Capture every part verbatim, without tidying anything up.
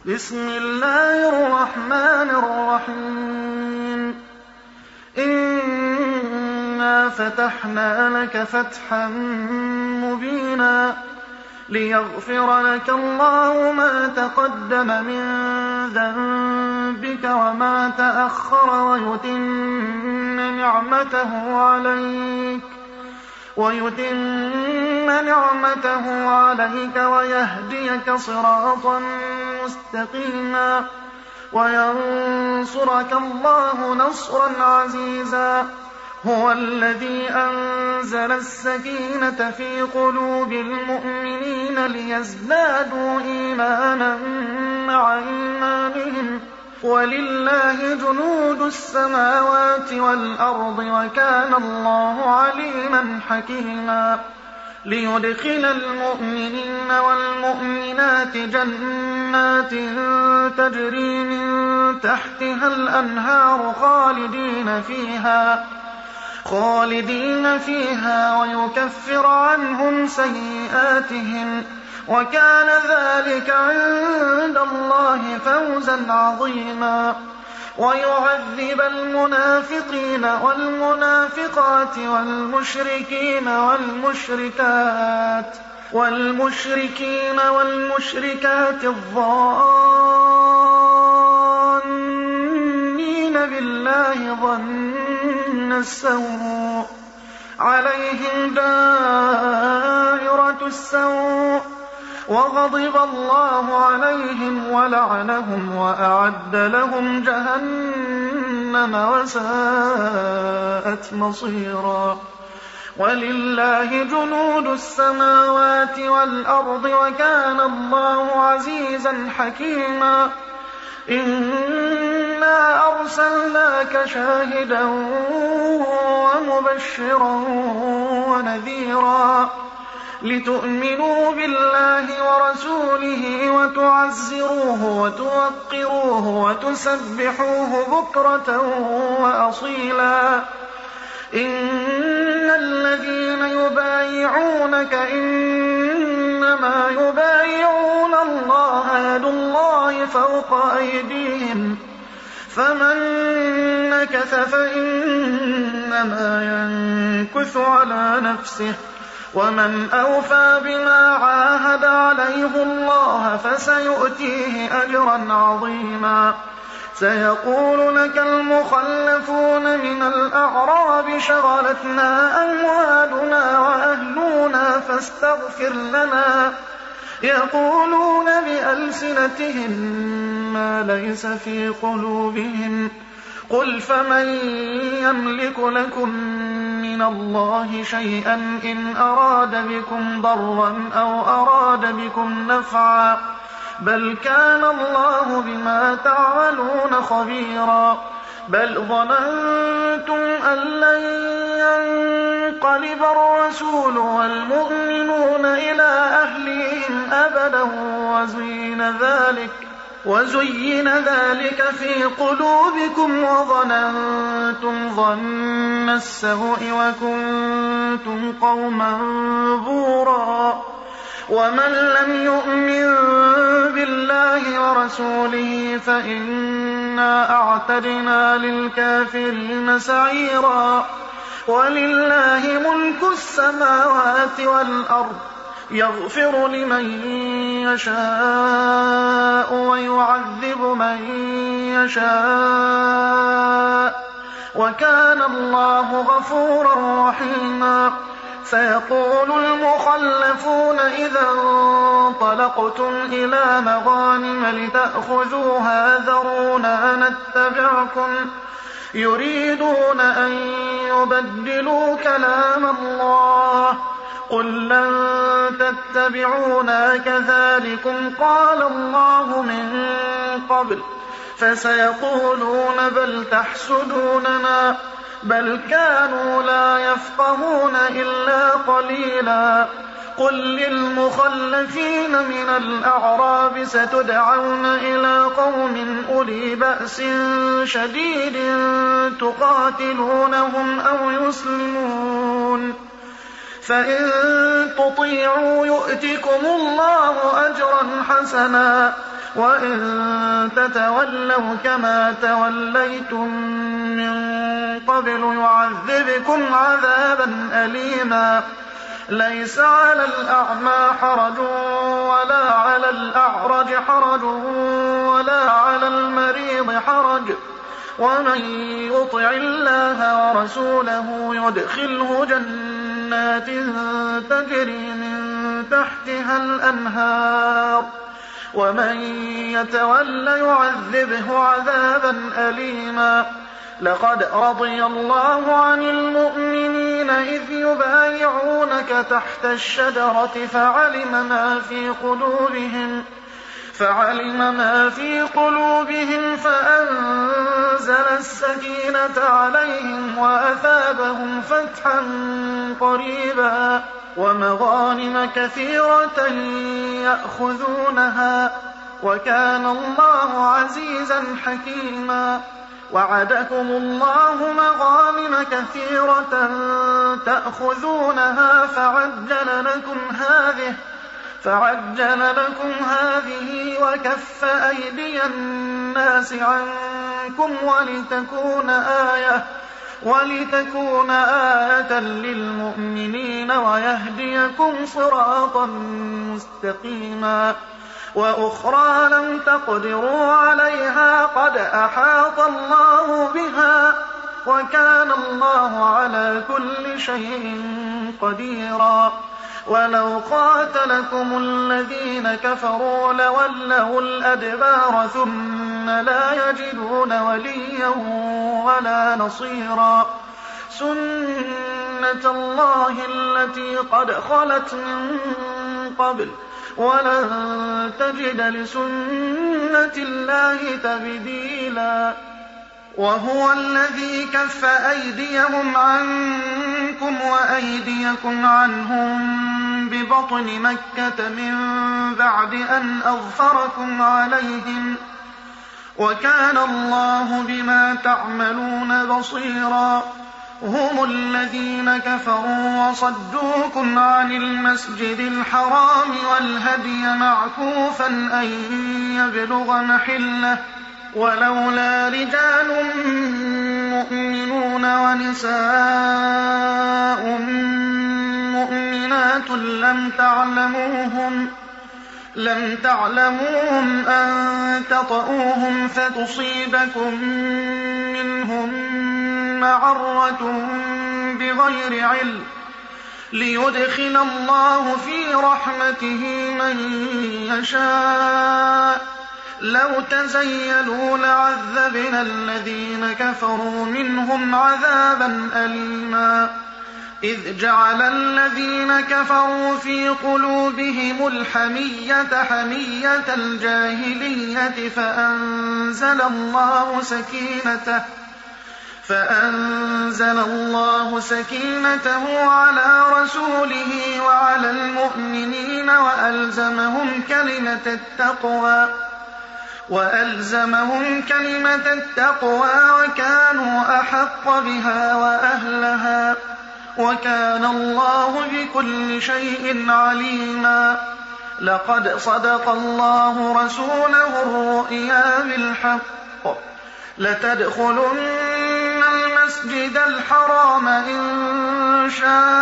بسم الله الرحمن الرحيم إنا فتحنا لك فتحا مبينا ليغفر لك الله ما تقدم من ذنبك وما تأخر ويتم نعمته عليك ويتم نعمته عليك ويهديك صراطا مستقيما وينصرك الله نصرا عزيزا هو الذي أنزل السكينة في قلوب المؤمنين ليزدادوا إيمانا مع إيمانهم ولله جنود السماوات والأرض وكان الله عليما حكيما ليدخل المؤمنين والمؤمنات جنات تجري من تحتها الأنهار خالدين فيها خالدين فيها ويكفر عنهم سيئاتهم وكان ذلك عند الله فوزا عظيما ويعذب المنافقين والمنافقات والمشركين والمشركات والمشركين والمشركات الظانين بالله ظن السوء عليهم دائرة السوء وغضب الله عليهم ولعنهم وأعد لهم جهنم وساءت مصيرا ولله جنود السماوات والأرض وكان الله عزيزا حكيما إنا أرسلناك شاهدا ومبشرا ونذيرا لتؤمنوا بالله ورسوله وتعزروه وتوقروه وتسبحوه بكرة وأصيلا إن الذين يبايعونك إنما يبايعون الله يد الله فوق أيديهم فمن نكث فإنما ينكث على نفسه ومن أوفى بما عاهد عليه الله فسيؤتيه أجرا عظيما سيقول لك المخلفون من الأعراب شغلتنا أموالنا وأهلنا فاستغفر لنا يقولون بألسنتهم ما ليس في قلوبهم قل فمن يملك لكم من الله شيئا إن أراد بكم ضرا أو أراد بكم نفعا بل كان الله بما تعملون خبيرا بل ظننتم أن لن ينقلب الرسول والمؤمنون إلى أهلهم أبدا وزين ذلك وزين ذلك في قلوبكم وظننتم ظن السوء وكنتم قوما بورا ومن لم يؤمن بالله ورسوله فإنا أعتدنا للكافرين سعيرا ولله ملك السماوات والأرض يغفر لمن يشاء ويعذب من يشاء وكان الله غفورا رحيما سيقول المخلفون إذا انطلقتم إلى مغانم لتأخذوها ذرونا نتبعكم يريدون أن يبدلوا كلام الله قل لن تتبعونا كذلكم قال الله من قبل فسيقولون بل تحسدوننا بل كانوا لا يفقهون إلا قليلا قل للمخلفين من الأعراب ستدعون إلى قوم أولي بأس شديد تقاتلونهم أو يسلمون فإن تطيعوا يؤتكم الله أجرا حسنا وإن تتولوا كما توليتم من قبل يعذبكم عذابا أليما ليس على الأعمى حرج ولا على الأعرج حرج ولا على المريض حرج ومن يطع الله ورسوله يدخله جنات تجري من تحتها الأنهار ومن يتول يعذبه عذابا أليما لقد رضي الله عن المؤمنين إذ يبايعونك تحت الشجرة فعلم ما في قلوبهم فعلم ما في قلوبهم فأنزل السكينة عليهم وأثابهم فتحا قريبا ومغانم كثيرة يأخذونها وكان الله عزيزا حكيما وعدكم الله مغانم كثيرة تأخذونها فعجل لكم هذه فعجل لكم هذه وكف أيدي الناس عنكم ولتكون آية ولتكون آية للمؤمنين ويهديكم صراطا مستقيما وأخرى لم تقدروا عليها قد أحاط الله بها وكان الله على كل شيء قديرا ولو قاتلكم الذين كفروا لولوا الأدبار ثم لا يجدون وليا ولا نصيرا سنة الله التي قد خلت من قبل ولن تجد لسنة الله تبديلا وهو الذي كف أيديهم عنكم وأيديكم عنهم ببطن مكة من بعد أن أظفركم عليهم وكان الله بما تعملون بصيرا هم الذين كفروا وصدوكم عن المسجد الحرام والهدي معكوفا أن يبلغ محله ولولا رجال مؤمنون ونساء مؤمنات لم تعلموهم لم تعلموهم أن تطؤوهم فتصيبكم منهم معرة بغير علم ليدخل الله في رحمته من يشاء لو تزيلوا لعذبنا الذين كفروا منهم عذابا أليما إذ جعل الذين كفروا في قلوبهم الحمية حمية الجاهلية فأنزل الله سكينته فأنزل الله سكينته على رسوله وعلى المؤمنين وألزمهم كلمة التقوى وألزمهم كلمة التقوى وكانوا أحق بها وأهلها وكان الله بكل شيء عليما لقد صدق الله رسوله الرؤيا بالحق لتدخلن المسجد الحرام إن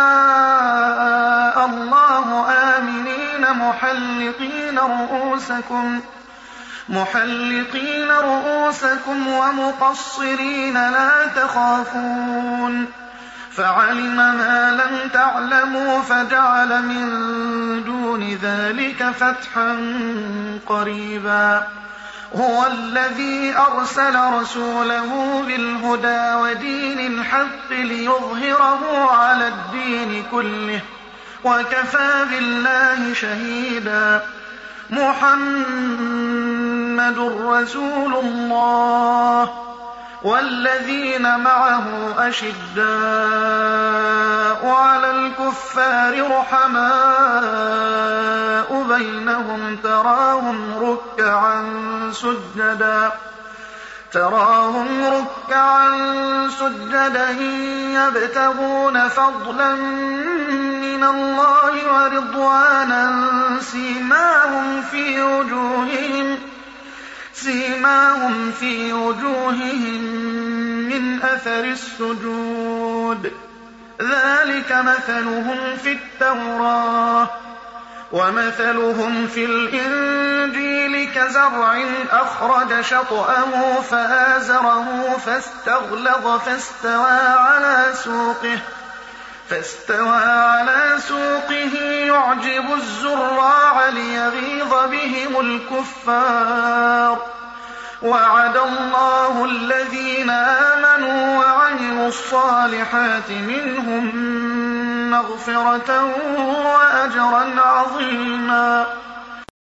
شاء الله آمنين محلقين رؤوسكم محلقين رؤوسكم ومقصرين لا تخافون فعلم ما لم تعلموا فجعل من دون ذلك فتحا قريبا هو الذي أرسل رسوله بالهدى ودين الحق ليظهره على الدين كله وكفى بالله شهيدا محمد رسول الله والذين معه أشداء على الكفار رحماء بينهم تراهم ركعا سجدا تراهم ركعا سجدا يبتغون فضلا من الله ورضوانا سيماهم في وجوههم سيماهم في وجوههم من أثر السجود ذلك مثلهم في التوراة ومثلهم في الإنجيل كزرع أخرج شطأه فآزره فاستغلظ فاستوى على سوقه فاستوى على سوقه يعجب الزراع ليغيظ بهم الكفار وعد الله الذين آمنوا وعملوا الصالحات منهم مغفرة وأجرا عظيما